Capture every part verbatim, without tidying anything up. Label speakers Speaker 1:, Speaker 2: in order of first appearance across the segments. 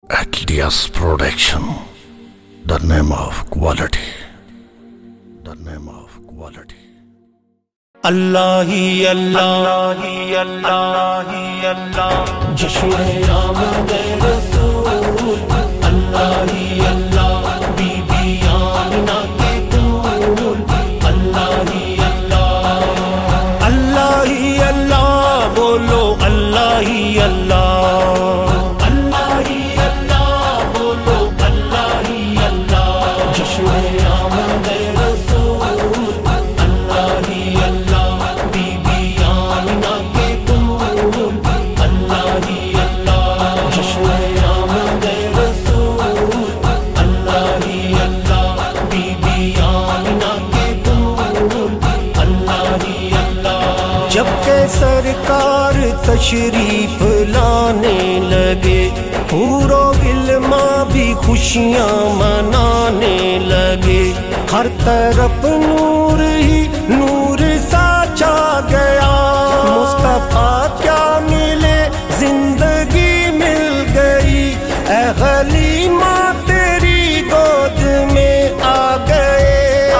Speaker 1: Atlas Production, the name of quality, the name of quality.
Speaker 2: اللہ ہی اللہ ہی اللہ ہی اللہ جشن آمد رسول، اللہ ہی اللہ بی بی آمنہ کے طول، اللہ ہی اللہ اللہ ہی اللہ بولو، اللہ ہی اللہ اللہ ہی اللہ بولو، اللہ ہی اللہ جشن آمد رسول، اللہ ہی اللہ بی بی آمنہ کے طول، اللہ ہی اللہ جشن آمد رسول، اللہ ہی اللہ بی بی آمنہ کے طول، اللہ ہی اللہ جب کہ سرکار تشریف لانے لگے، حور و غلما بھی خوشیاں منانے لگے، ہر طرف نور ہی نور سا چھا گیا، مصطفیٰ کیا ملے زندگی مل گئی، اے حلیمہ تیری گود میں آ گئے،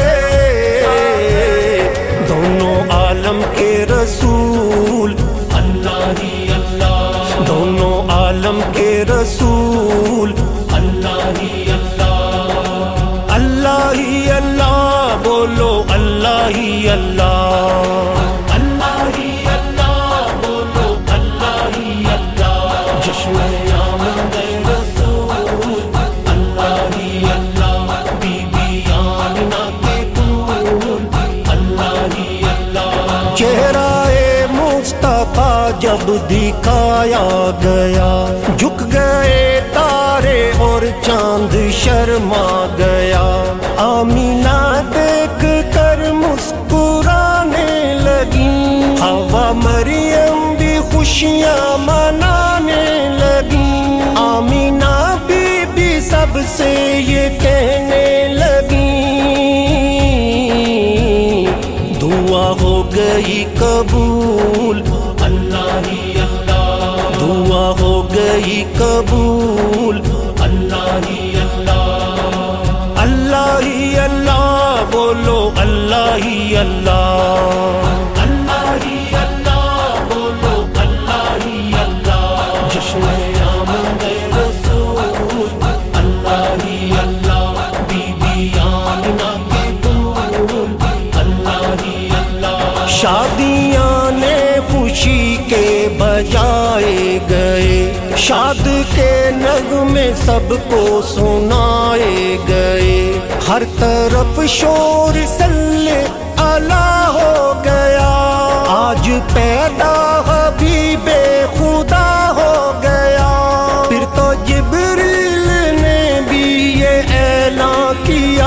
Speaker 2: دونوں عالم کے رسول، اللہ ہی اللہ دونوں عالم کے رسول، اللہ ہی اللہ اللہ ہی اللہ بولو، اللہ ہی اللہ اللہ ہی اللہ بولو، اللہ ہی اللہ جشن آمد رسول، اللہ ہی اللہ بی بی آمنہ کے طول، اللہ ہی اللہ چہرہ مصطفیٰ جب دکھایا گیا، جھک گئے تارے اور چاند شرما گیا، آمینہ دیکھ کر مسکرانے لگیں، حوا مریم بھی خوشیاں منانے لگیں، آمینہ بی بی سب سے یہ کہنے لگیں، دعا ہو گئی قبول، اللہ ہی اللہ دعا ہو گئی قبول، اللہ ہی اللہ اللہ ہی اللہ بولو، اللہ ہی اللہ اللہ ہی اللہ بولو، اللہ ہی اللہ جشن آمد رسول، اللہ ہی اللہ بی بی آمنہ کے طول، اللہ ہی اللہ شادیاں نے خوشی کے بجائے گئے، شاد کے نغمے سب کو سنائے گئے، ہر طرف شور صلی اللہ ہو گیا، آج پیدا حبیب خدا ہو گیا، پھر تو جبریل نے بھی یہ اعلان کیا،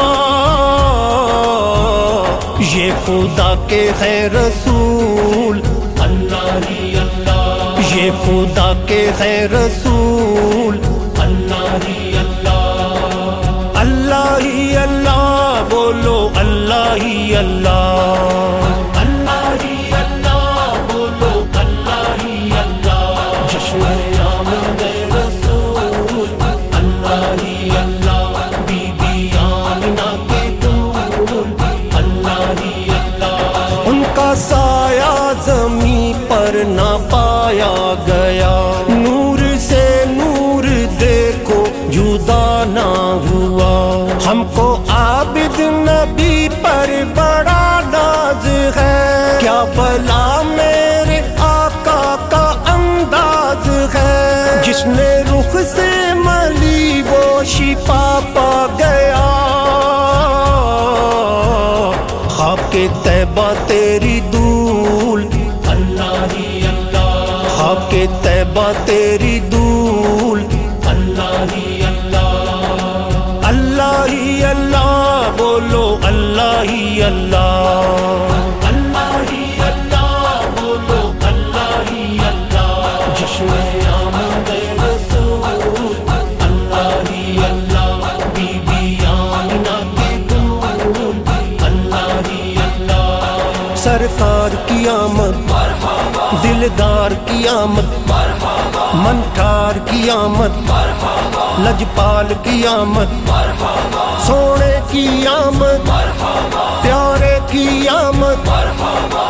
Speaker 2: یہ خدا کے ہے رسول، اللہ ہی اللہ یہ خدا کے ہے رسول، اللہ ہی اللہ اللہ ہی اللہ بولو، اللہ ہی اللہ اللہ ہی اللہ بولو، اللہ ہی اللہ جشن آمد رسول، اللہ ہی اللہ بی بی آمنہ کے طول، اللہ ہی اللہ ان کا سایہ زمین پر نہ پایا گیا، نور سے نور دیکھو جدا نہ ہوا، ہم کو عابد نبی پر بڑا ناز ہے، کیا بھلا میرے آقا کا انداز ہے، جس نے رخ سے ملی وہ شفا پا گیا، خواب کے طیبہ تیری دول، اللہ ہی اللہ خواب کے طیبہ تیری دول، اللہ ہی اللہ اللہ ہی اللہ بولو، اللہ ہی اللہ اللہ ہی اللہ بولو، اللہ ہی اللہ جشن آمد رسول، اللہ ہی اللہ بی بی آمنہ کے طول، اللہ ہی اللہ سرکار کی آمد، دلدار کی آمد، منٹھار کی آمد لجپال کی آمد سونے کی آمد پیارے کی آمد